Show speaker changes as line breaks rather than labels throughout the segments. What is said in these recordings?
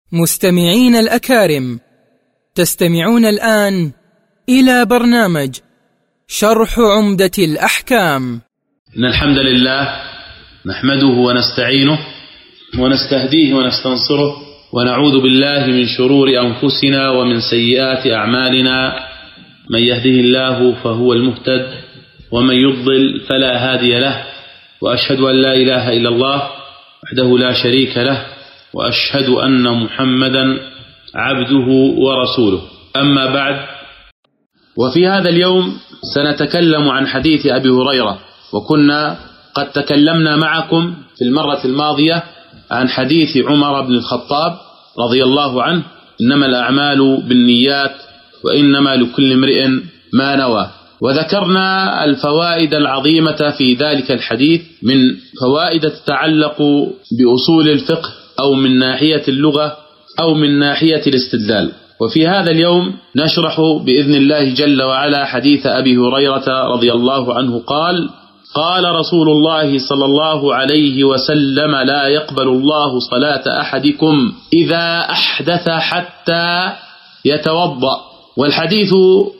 مستمعين الأكارم، تستمعون الآن إلى برنامج شرح عمدة الأحكام.
إن الحمد لله نحمده ونستعينه ونستهديه ونستنصره ونعوذ بالله من شرور أنفسنا ومن سيئات أعمالنا. من يهده الله فهو المهتد ومن يضلل فلا هادي له، وأشهد أن لا إله إلا الله وحده لا شريك له، وأشهد أن محمدا عبده ورسوله. أما بعد، وفي هذا اليوم سنتكلم عن حديث أبي هريرة، وكنا قد تكلمنا معكم في المرة الماضية عن حديث عمر بن الخطاب رضي الله عنه: إنما الأعمال بالنيات وإنما لكل امرئ ما نوى. وذكرنا الفوائد العظيمة في ذلك الحديث من فوائد تتعلق بأصول الفقه أو من ناحية اللغة أو من ناحية الاستدلال. وفي هذا اليوم نشرح بإذن الله جل وعلا حديث أبي هريرة رضي الله عنه قال: قال رسول الله صلى الله عليه وسلم: لا يقبل الله صلاة أحدكم إذا أحدث حتى يتوضأ. والحديث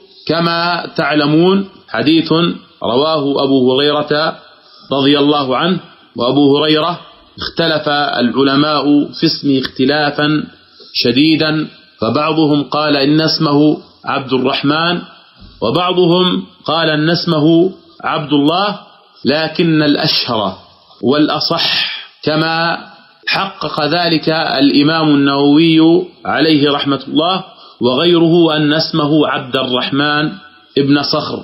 كما تعلمون حديث رواه أبو هريرة رضي الله عنه. وأبو هريرة اختلف العلماء في اسمه اختلافا شديدا، فبعضهم قال إن اسمه عبد الرحمن، وبعضهم قال إن اسمه عبد الله، لكن الأشهر والأصح كما حقق ذلك الإمام النووي عليه رحمة الله وغيره أن اسمه عبد الرحمن ابن صخر.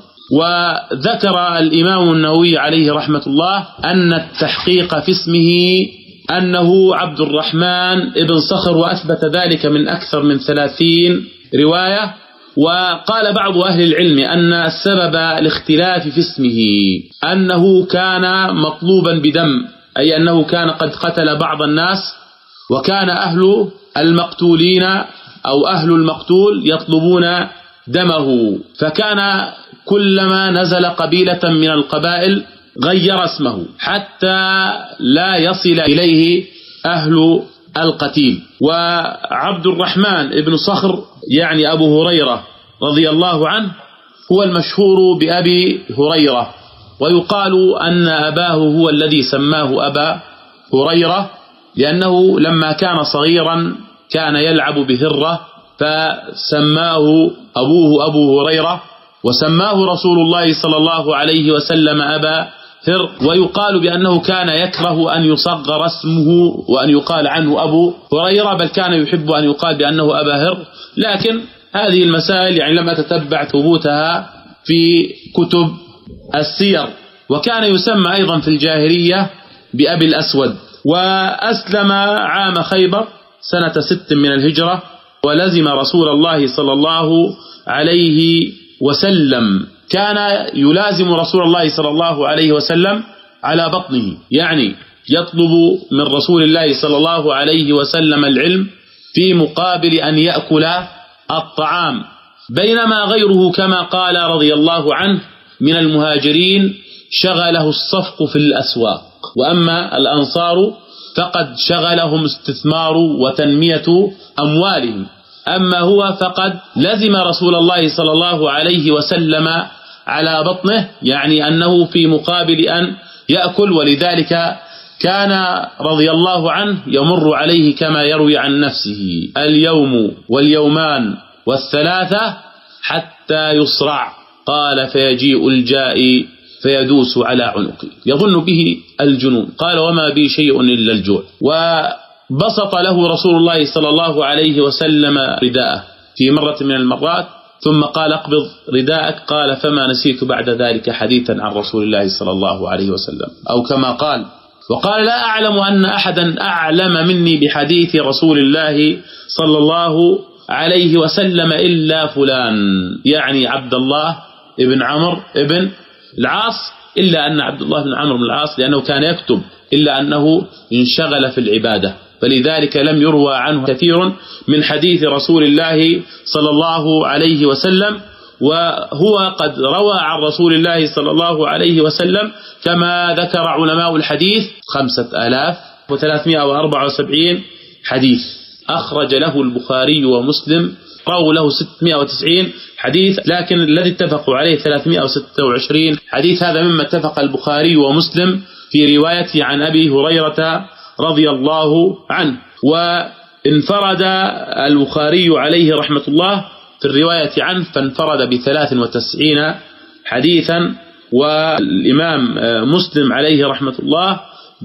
وذكر الإمام النووي عليه رحمة الله أن التحقيق في اسمه أنه عبد الرحمن ابن صخر، وأثبت ذلك من أكثر من 30 رواية. وقال بعض أهل العلم أن السبب الاختلاف في اسمه أنه كان مطلوبا بدم، أي أنه كان قد قتل بعض الناس، وكان أهل المقتولين أو أهل المقتول يطلبون دمه، فكان كلما نزل قبيلة من القبائل غير اسمه حتى لا يصل إليه أهل القتيل. وعبد الرحمن ابن صخر يعني أبو هريرة رضي الله عنه هو المشهور بأبي هريرة، ويقال أن أباه هو الذي سماه أبا هريرة، لأنه لما كان صغيرا كان يلعب بهرة فسماه أبوه أبو هريرة، وسماه رسول الله صلى الله عليه وسلم أبا هر. ويقال بأنه كان يكره أن يصغر اسمه وأن يقال عنه أبو هريرة، بل كان يحب أن يقال بأنه أبا هر. لكن هذه المسائل يعني لم أتتبع ثبوتها في كتب السير. وكان يسمى أيضا في الجاهلية بأبي الأسود. وأسلم عام خيبر سنة 6 من الهجرة، ولزم رسول الله صلى الله عليه وسلم. كان يلازم رسول الله صلى الله عليه وسلم على بطنه، يعني يطلب من رسول الله صلى الله عليه وسلم العلم في مقابل أن يأكل الطعام، بينما غيره كما قال رضي الله عنه من المهاجرين شغله الصفق في الأسواق، وأما الأنصار فقد شغلهم استثمار وتنمية أموالهم. أما هو فقد لزم رسول الله صلى الله عليه وسلم على بطنه، يعني أنه في مقابل أن يأكل. ولذلك كان رضي الله عنه يمر عليه كما يروي عن نفسه اليوم واليومان والثلاثة حتى يصرع، قال: فيجيء الجائي فيدوس على عنقه يظن به الجنون، قال: وما بي شيء إلا الجوع. وبسط له رسول الله صلى الله عليه وسلم رداءه في مرة من المرات، ثم قال: اقبض رداءك، قال: فما نسيت بعد ذلك حديثا عن رسول الله صلى الله عليه وسلم، أو كما قال. وقال: لا أعلم أن أحدا أعلم مني بحديث رسول الله صلى الله عليه وسلم إلا فلان، يعني عبد الله ابن عمرو ابن العاص، إلا أن عبد الله بن عمرو بن العاص لأنه كان يكتب، إلا أنه انشغل في العبادة، فلذلك لم يروى عنه كثير من حديث رسول الله صلى الله عليه وسلم. وهو قد روى عن رسول الله صلى الله عليه وسلم كما ذكر علماء الحديث 5374 حديث. أخرج له البخاري ومسلم، رووا له 690 حديث، لكن الذي اتفقوا عليه 326 حديث. هذا مما اتفق البخاري ومسلم في روايته عن أبي هريرة رضي الله عنه. وانفرد البخاري عليه رحمة الله في الرواية عنه، فانفرد ب93 حديثا، والإمام مسلم عليه رحمة الله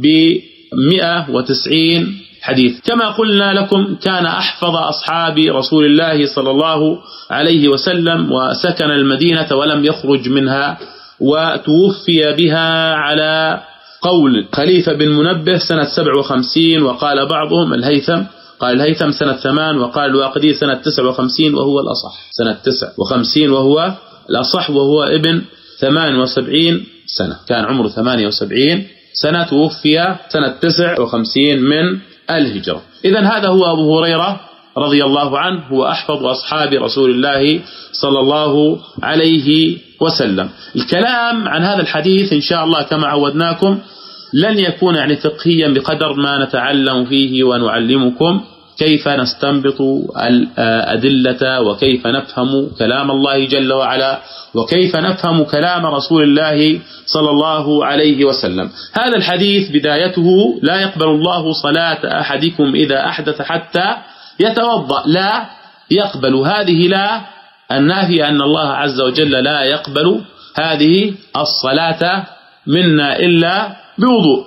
ب190 حديث. كما قلنا لكم كان أحفظ أصحاب رسول الله صلى الله عليه وسلم، وسكن المدينة ولم يخرج منها، وتوفي بها على قول خليفة بن منبه سنة 57، وقال بعضهم الهيثم قال الهيثم سنة 8، وقال الواقدي سنة 59 وهو الأصح، سنة 59 وهو الأصح، وهو ابن 78 سنة، كان عمره 78 سنة، توفي سنة 59 من الهجرة. إذن هذا هو أبو هريرة رضي الله عنه، هو أحفظ أصحاب رسول الله صلى الله عليه وسلم. الكلام عن هذا الحديث إن شاء الله كما عودناكم لن يكون يعني فقهيا بقدر ما نتعلم فيه ونعلمكم كيف نستنبط الأدلة، وكيف نفهم كلام الله جل وعلا، وكيف نفهم كلام رسول الله صلى الله عليه وسلم. هذا الحديث بدايته لا يقبل الله صلاة أحدكم إذا أحدث حتى يتوضأ. لا يقبل، هذه لا النافية أن الله عز وجل لا يقبل هذه الصلاة منا إلا بوضوء.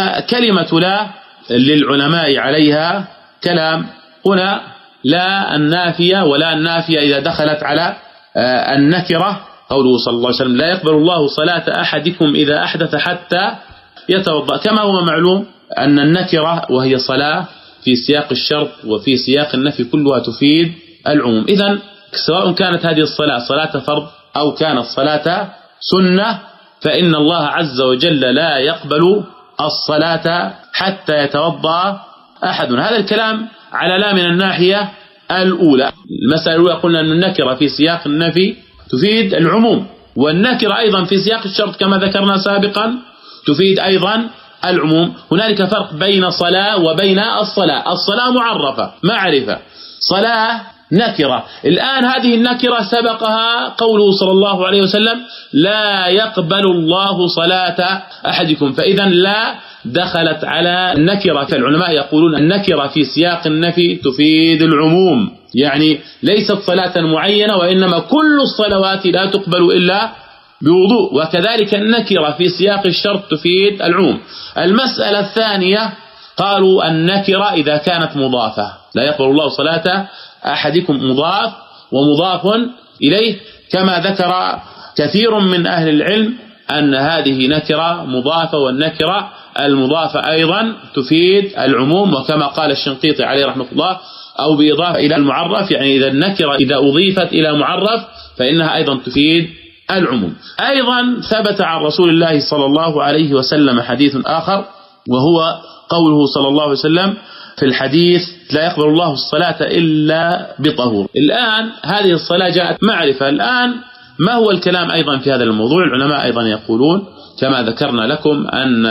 فكلمة لا للعلماء عليها كلام. هنا لا النافية، ولا النافية إذا دخلت على النكرة، قوله صلى الله عليه وسلم لا يقبل الله صلاة أحدكم إذا أحدث حتى يتوضأ. كما هو معلوم أن النكرة وهي صلاة في سياق الشرط وفي سياق النفي كلها تفيد العموم. إذن سواء كانت هذه الصلاة صلاة فرض أو كانت صلاة سنة، فإن الله عز وجل لا يقبل الصلاة حتى يتوضأ أحد. هذا الكلام على لا من الناحية الأولى. المسألة الأولى قلنا أن النكرة في سياق النفي تفيد العموم، والنكرة أيضا في سياق الشرط كما ذكرنا سابقا تفيد أيضا العموم. هنالك فرق بين صلاة وبين الصلاة. الصلاة معرفة معرفة، صلاة نكرة. الآن هذه النكرة سبقها قوله صلى الله عليه وسلم لا يقبل الله صلاة أحدكم، فإذا لا دخلت على النكرة. فالعلماء يقولون النكرة في سياق النفي تفيد العموم، يعني ليست صلاة معينة، وإنما كل الصلوات لا تقبل إلا بوضوء. وكذلك النكرة في سياق الشرط تفيد العموم. المسألة الثانية قالوا النكرة إذا كانت مضافة، لا يقبل الله صلاة أحدكم مضاف ومضاف إليه، كما ذكر كثير من أهل العلم أن هذه نكرة مضافة، والنكرة المضافة أيضا تفيد العموم، وكما قال الشنقيطي عليه رحمة الله أو بإضافة إلى المعرف، يعني إذا النكرة إذا أضيفت إلى معرف فإنها أيضا تفيد العموم. أيضا ثبت عن رسول الله صلى الله عليه وسلم حديث آخر، وهو قوله صلى الله عليه وسلم في الحديث لا يقبل الله الصلاة إلا بطهور. الآن هذه الصلاة جاءت معرفة. الآن ما هو الكلام أيضا في هذا الموضوع؟ العلماء أيضا يقولون كما ذكرنا لكم أن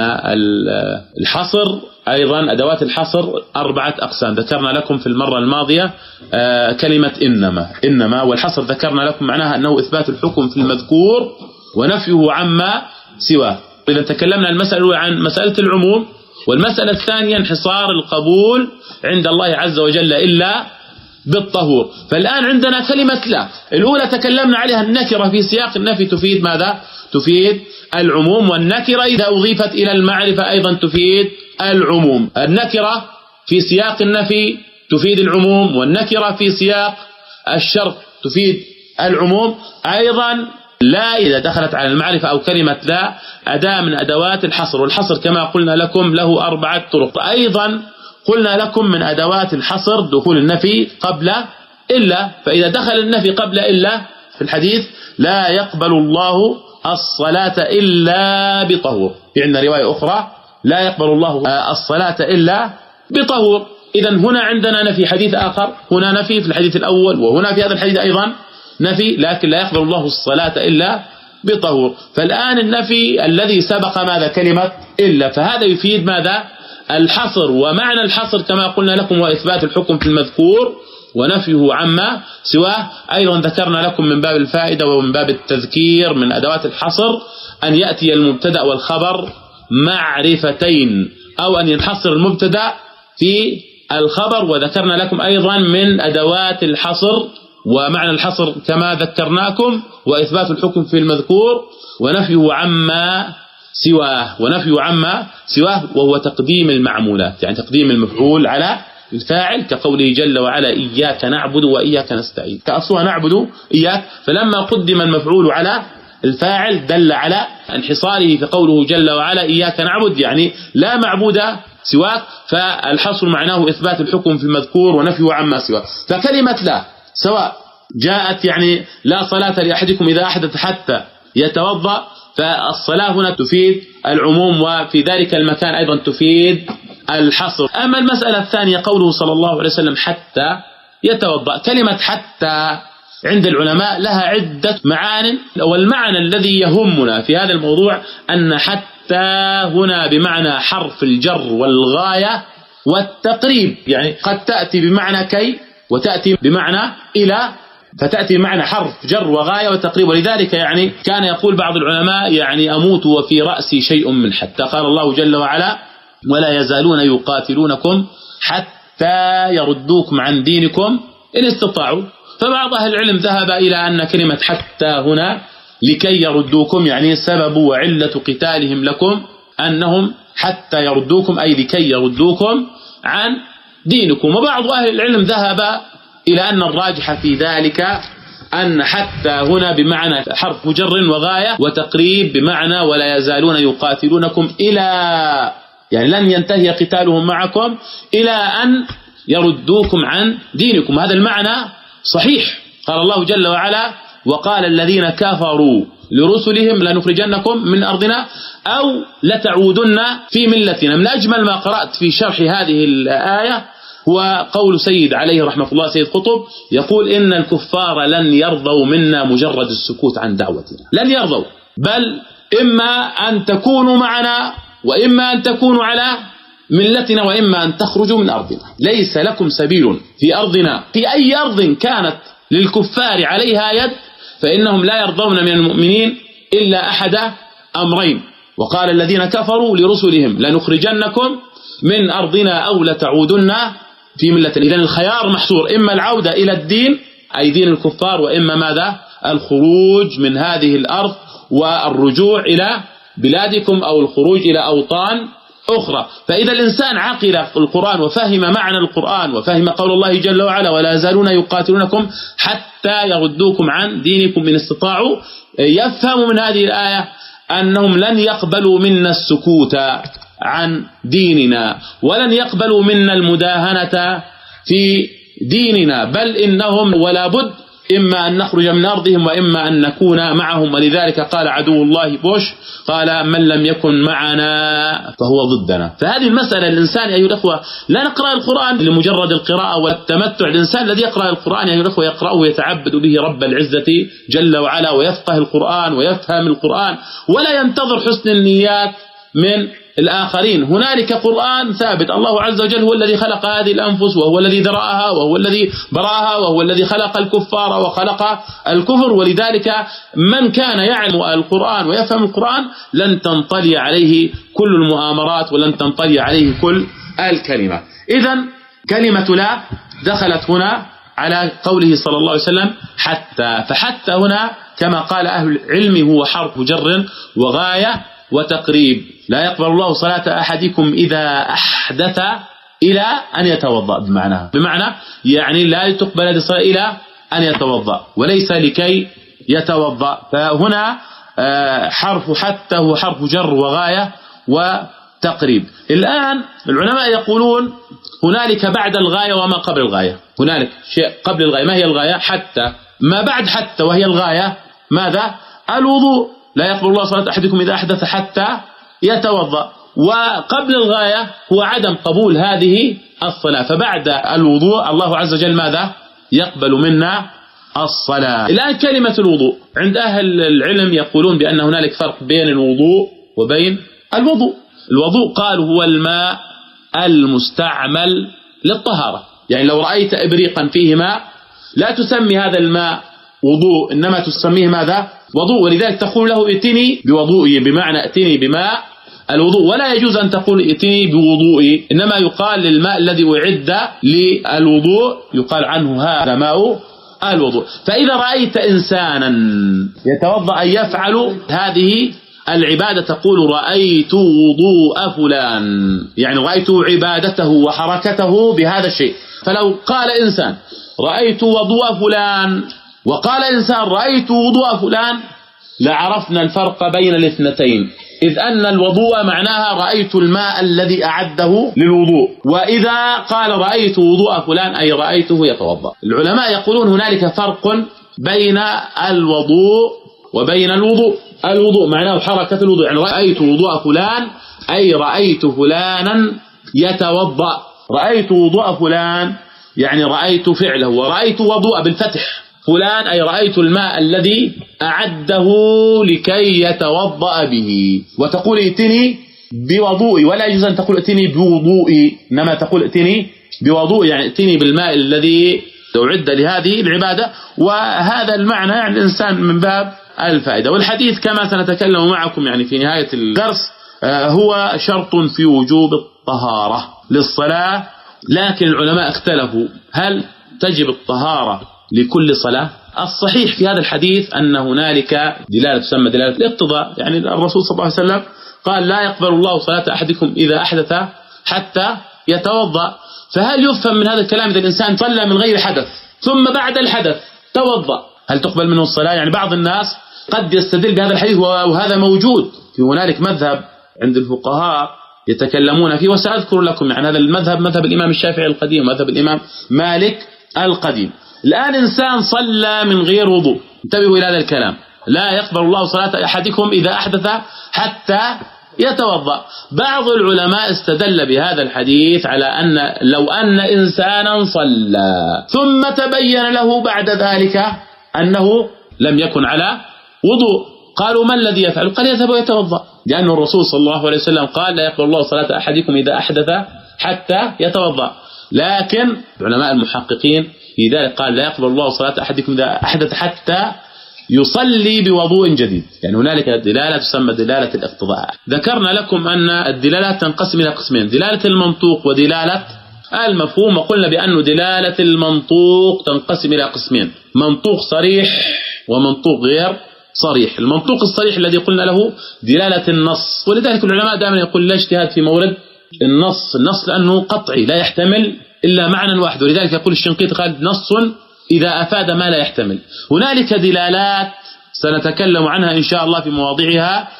الحصر أيضا أدوات الحصر 4 أقسام. ذكرنا لكم في المرة الماضية كلمة إنما، والحصر ذكرنا لكم معناها أنه إثبات الحكم في المذكور ونفيه عما سواه. إذا تكلمنا المسألة الأولى عن مسألة العموم، والمسألة الثانية انحصار القبول عند الله عز وجل إلا بالطهور. فالآن عندنا كلمة لا. الأولى تكلمنا عليها النكرة في سياق النفي تفيد ماذا؟ تفيد العموم، والنكرة إذا أضيفت إلى المعرفة أيضا تفيد العموم. النكرة في سياق النفي تفيد العموم، والنكرة في سياق الشرط تفيد العموم. أيضا لا إذا دخلت على المعرفة أو كلمة لا أداة من أدوات الحصر، والحصر كما قلنا لكم له 4 طرق. أيضا قلنا لكم من أدوات الحصر دخول النفي قبل إلا، فإذا دخل النفي قبل إلا في الحديث لا يقبل الله الصلاة إلا بطهور. في عندنا رواية أخرى لا يقبل الله الصلاة إلا بطهور. إذن هنا عندنا نفي حديث آخر، هنا نفي في الحديث الأول، وهنا في هذا الحديث أيضا نفي، لكن لا يقبل الله الصلاة إلا بطهور. فالآن النفي الذي سبق ماذا؟ كلمة إلا، فهذا يفيد ماذا؟ الحصر ومعنى الحصر كما قلنا لكم هو إثبات الحكم في المذكور ونفيه عما سواه. أيضا ذكرنا لكم من باب الفائدة ومن باب التذكير من أدوات الحصر أن يأتي المبتدأ والخبر معرفتين أو أن ينحصر المبتدأ في الخبر. وذكرنا لكم أيضا من أدوات الحصر ومعنى الحصر كما ذكرناكم وإثبات الحكم في المذكور ونفيه عما سواه وهو تقديم المعمولات، يعني تقديم المفعول على الفاعل كقوله جل وعلا إياك نعبد وإياك نستعين، كأصلها نعبد إياك، فلما قدم المفعول على الفاعل دل على انحصاره في قوله جل وعلا إياك نعبد، يعني لا معبود سواك. فالحصر معناه إثبات الحكم في المذكور ونفيه عما سواه. فكلمة لا سواء جاءت يعني لا صلاة لأحدكم إذا أحدث حتى يتوضأ، فالصلاة هنا تفيد العموم وفي ذلك المكان أيضا تفيد الحصر. أما المسألة الثانية قوله صلى الله عليه وسلم حتى يتوضأ، كلمة حتى عند العلماء لها عدة معان، والمعنى الذي يهمنا في هذا الموضوع أن حتى هنا بمعنى حرف الجر والغاية والتقريب، يعني قد تأتي بمعنى كي وتأتي بمعنى إلى، فتأتي بمعنى حرف جر وغاية وتقريب. ولذلك يعني كان يقول بعض العلماء يعني أموت وفي رأسي شيء من حتى، قال الله جل وعلا ولا يزالون يقاتلونكم حتى يردوكم عن دينكم إن استطاعوا. فبعض أهل العلم ذهب إلى أن كلمة حتى هنا لكي يردوكم، يعني سبب وعلة قتالهم لكم أنهم حتى يردوكم، أي لكي يردوكم عن دينكم. وبعض أهل العلم ذهب إلى أن الراجح في ذلك أن حتى هنا بمعنى حرف جر وغاية وتقريب بمعنى ولا يزالون يقاتلونكم إلى، يعني لن ينتهي قتالهم معكم إلى أن يردوكم عن دينكم. هذا المعنى صحيح. قال الله جل وعلا وقال الذين كفروا لرسلهم لنخرجنكم من أرضنا أو لتعودن في ملتنا. من أجمل ما قرأت في شرح هذه الآية هو قول سيد عليه رحمة الله، سيد قطب، يقول إن الكفار لن يرضوا منا مجرد السكوت عن دعوتنا، لن يرضوا، بل إما أن تكونوا معنا وإما أن تكونوا على ملتنا وإما أن تخرجوا من أرضنا، ليس لكم سبيل في أرضنا. في أي أرض كانت للكفار عليها يد فإنهم لا يرضون من المؤمنين إلا أحد أمرين، وقال الذين كفروا لرسلهم لنخرجنكم من أرضنا أو لتعودن في ملتنا. إذن الخيار محصور، إما العودة إلى الدين أي دين الكفار، وإما ماذا؟ الخروج من هذه الأرض والرجوع إلى بلادكم أو الخروج إلى أوطان أخرى. فإذا الإنسان عقل القرآن وفهم معنى القرآن وفهم قول الله جل وعلا ولا يزالون يقاتلونكم حتى يردوكم عن دينكم إن استطاعوا، يفهم من هذه الآية أنهم لن يقبلوا منا السكوت عن ديننا ولن يقبلوا منا المداهنة في ديننا، بل إنهم ولا بد إما أن نخرج من أرضهم وإما أن نكون معهم. ولذلك قال عدو الله بوش قال من لم يكن معنا فهو ضدنا. فهذه المسألة الإنسان أيها الأخوة لا نقرأ القرآن لمجرد القراءة والتمتع، الإنسان الذي يقرأ القرآن أيها الأخوة يقرأه ويتعبد به رب العزة جل وعلا ويفقه القرآن ويفهم القرآن ولا ينتظر حسن النيات من الآخرين. هنالك قرآن ثابت، الله عز وجل هو الذي خلق هذه الأنفس وهو الذي ذرأها وهو الذي براها وهو الذي خلق الكفار وخلق الكفر. ولذلك من كان يعلم القرآن ويفهم القرآن لن تنطلي عليه كل المؤامرات ولن تنطلي عليه كل الكلمة. إذن كلمة لا دخلت هنا على قوله صلى الله عليه وسلم حتى، فحتى هنا كما قال أهل العلم هو حرف جر وغاية وتقريب. لا يقبل الله صلاة أحدكم إذا أحدث إلى أن يتوضأ، بمعنى يعني لا تقبل الصلاة إلى أن يتوضأ وليس لكي يتوضأ. فهنا حرف حتى هو حرف جر وغاية وتقريب. الآن العلماء يقولون هنالك بعد الغاية وما قبل الغاية. هنالك شيء قبل الغاية، ما هي الغاية؟ حتى. ما بعد حتى وهي الغاية ماذا؟ الوضوء. لا يقبل الله صلاة أحدكم إذا أحدث حتى يتوضأ. وقبل الغاية هو عدم قبول هذه الصلاة. فبعد الوضوء الله عز وجل ماذا؟ يقبل منا الصلاة. الآن كلمة الوضوء عند أهل العلم يقولون بأن هنالك فرق بين الوضوء وبين الوضوء. الوضوء قالوا هو الماء المستعمل للطهارة. يعني لو رأيت إبريقا فيه ماء لا تسمي هذا الماء وضوء، إنما تسميه ماذا؟ وضوء. ولذلك تقول له ائتني بوضوئي، بمعنى ائتني بماء الوضوء. ولا يجوز أن تقول ائتني بوضوئي، إنما يقال للماء الذي أعد للوضوء يقال عنه هذا ماء الوضوء. فإذا رأيت إنسانا يتوضأ يفعل هذه العبادة تقول رأيت وضوء فلان، يعني رأيت عبادته وحركته بهذا الشيء. فلو قال إنسان رأيت وضوء فلان وقال إنسان رأيت وضوء فلان لعرفنا الفرق بين الاثنتين، إذ أن الوضوء معناها رأيت الماء الذي أعده للوضوء، وإذا قال رأيت وضوء فلان أي رأيته يتوضأ. العلماء يقولون هنالك فرق بين الوضوء وبين الوضوء. الوضوء معناه حركة الوضوء، يعني رأيت وضوء فلان أي رأيت فلانا يتوضأ. رأيت وضوء فلان يعني رأيت فعله، ورأيت وضوء بالفتح فلان أي رأيت الماء الذي أعده لكي يتوضأ به. وتقول ائتني بوضوئي، ولا يجوز أن تقول ائتني بوضوئي، إنما تقول ائتني بوضوئي، يعني ائتني بالماء الذي أعد لهذه العبادة. وهذا المعنى يعني الإنسان من باب الفائدة. والحديث كما سنتكلم معكم يعني في نهاية الدرس هو شرط في وجوب الطهارة للصلاة، لكن العلماء اختلفوا هل تجب الطهارة لكل صلاة؟ الصحيح في هذا الحديث أن هنالك دلالة تسمى دلالة الاقتضاء، يعني الرسول صلى الله عليه وسلم قال لا يقبل الله صلاة أحدكم إذا أحدث حتى يتوضأ. فهل يفهم من هذا الكلام إذا الإنسان صلى من غير حدث ثم بعد الحدث توضأ هل تقبل منه الصلاة؟ يعني بعض الناس قد يستدل بهذا الحديث وهذا موجود. في هنالك مذهب عند الفقهاء يتكلمون فيه، وسأذكر لكم يعني هذا المذهب مذهب الإمام الشافعي القديم ومذهب الإمام مالك القديم. الآن إنسان صلى من غير وضوء، انتبهوا إلى هذا الكلام، لا يقبل الله صلاة أحدكم إذا أحدث حتى يتوضأ. بعض العلماء استدل بهذا الحديث على أن لو أن إنسانا صلى ثم تبين له بعد ذلك أنه لم يكن على وضوء، قالوا ما الذي يفعل؟ قال يذهب ويتوضأ، لأن الرسول صلى الله عليه وسلم قال لا يقبل الله صلاة أحدكم إذا أحدث حتى يتوضأ. لكن علماء المحققين في ذلك قال لا يقبل الله صلاة أحدكم إذا أحدث حتى يصلي بوضوء جديد. يعني هنالك دلالة تسمى دلالة الاقتضاء. ذكرنا لكم أن الدلالات تنقسم إلى قسمين، دلالة المنطوق ودلالة المفهوم. وقلنا بأن دلالة المنطوق تنقسم إلى قسمين، منطوق صريح ومنطوق غير صريح. المنطوق الصريح الذي قلنا له دلالة النص، ولذلك العلماء دائما يقول لا اجتهاد في مورد النص لأنه قطعي لا يحتمل إلا معنى واحد، ولذلك يقول الشنقيطي قال نص إذا أفاد ما لا يحتمل. هنالك دلالات سنتكلم عنها إن شاء الله في مواضعها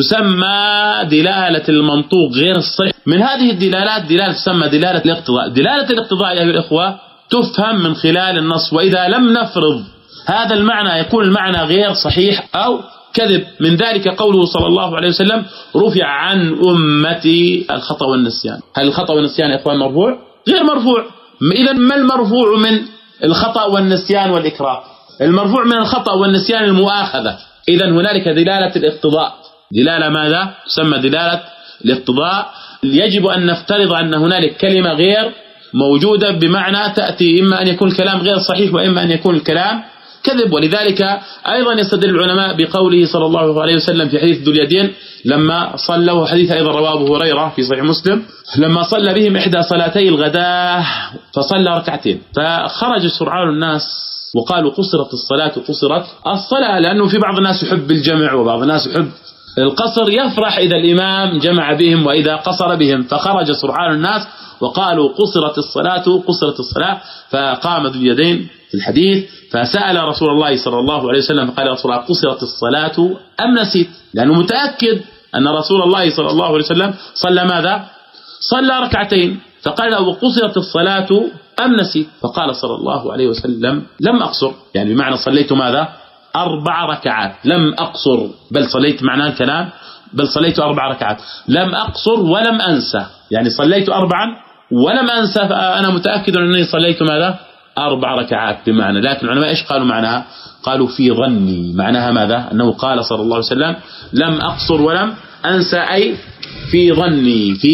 تسمى دلالة المنطوق غير الصريح. من هذه الدلالات دلالة تسمى دلالة الاقتضاء. دلالة الاقتضاء يا الإخوة تفهم من خلال النص، وإذا لم نفرض هذا المعنى يكون المعنى غير صحيح أو كذب. من ذلك قوله صلى الله عليه وسلم رفع عن أمتي الخطأ والنسيان. هل الخطأ والنسيان يا إخوان مرفوع؟ غير مرفوع. إذا ما المرفوع من الخطأ والنسيان والإكراه؟ المرفوع من الخطأ والنسيان المؤاخذة. إذا هنالك دلالة الاقتضاء. دلالة ماذا؟ تسمى دلالة الاقتضاء. يجب أن نفترض أن هنالك كلمة غير موجودة، بمعنى تأتي إما أن يكون الكلام غير صحيح وإما أن يكون الكلام كذب. ولذلك أيضا يستدل العلماء بقوله صلى الله عليه وسلم في حديث ذو اليدين لما صلى، وحديث أيضا رواه أبو هريرة في صحيح مسلم، لما صلى بهم إحدى صلاتي الغداء فصلى ركعتين فخرج سرعان الناس وقالوا قصرت الصلاة قصرت الصلاة، لأنه في بعض الناس يحب الجمع وبعض الناس يحب القصر، يفرح إذا الإمام جمع بهم وإذا قصر بهم. فخرج سرعان الناس وقالوا قصرت الصلاة قصرت الصلاة. فقام ذو اليدين في الحديث فسأل رسول الله صلى الله عليه وسلم فقال يا رسول الله قصرت الصلاة أم نسيت؟ لأنه متأكد أن رسول الله صلى الله عليه وسلم صلى ماذا؟ صلى ركعتين. فقال له قصرت الصلاة أم نسيت؟ فقال صلى الله عليه وسلم لم أقصر، يعني بمعنى صليت ماذا؟ 4 ركعات، لم أقصر، بل صليت معنى الكلام بل صليت 4 ركعات، لم أقصر ولم أنسى، يعني صليت 4 ولم أنسى، فأنا متأكد أنني صليت ماذا؟ 4 ركعات بمعنى. لكن العلماء إيش قالوا معناها؟ قالوا في ظني، معناها ماذا؟ أنه قال صلى الله عليه وسلم لم أقصر ولم أنسى، أي في ظني، في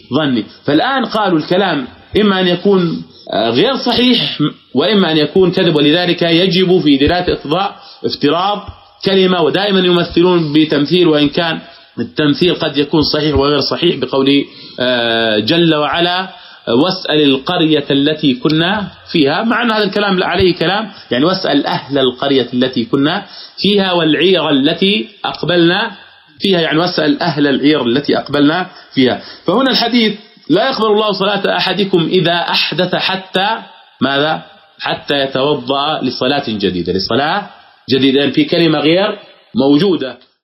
ظني. فالآن قالوا الكلام إما أن يكون غير صحيح وإما أن يكون كذب، ولذلك يجب في دلالة الإقتضاء افتراض كلمة، ودائما يمثلون بتمثيل، وإن كان التمثيل قد يكون صحيح وغير صحيح، بقوله جل وعلا واسأل القرية التي كنا فيها، مع أن هذا الكلام عليه كلام، يعني واسأل أهل القرية التي كنا فيها والعير التي أقبلنا فيها، يعني واسأل أهل العير التي أقبلنا فيها. فهنا الحديث لا يقبل الله صلاة أحدكم إذا أحدث حتى ماذا؟ حتى يتوضأ لصلاة جديدة، لصلاة جديدة، في كلمة غير موجودة.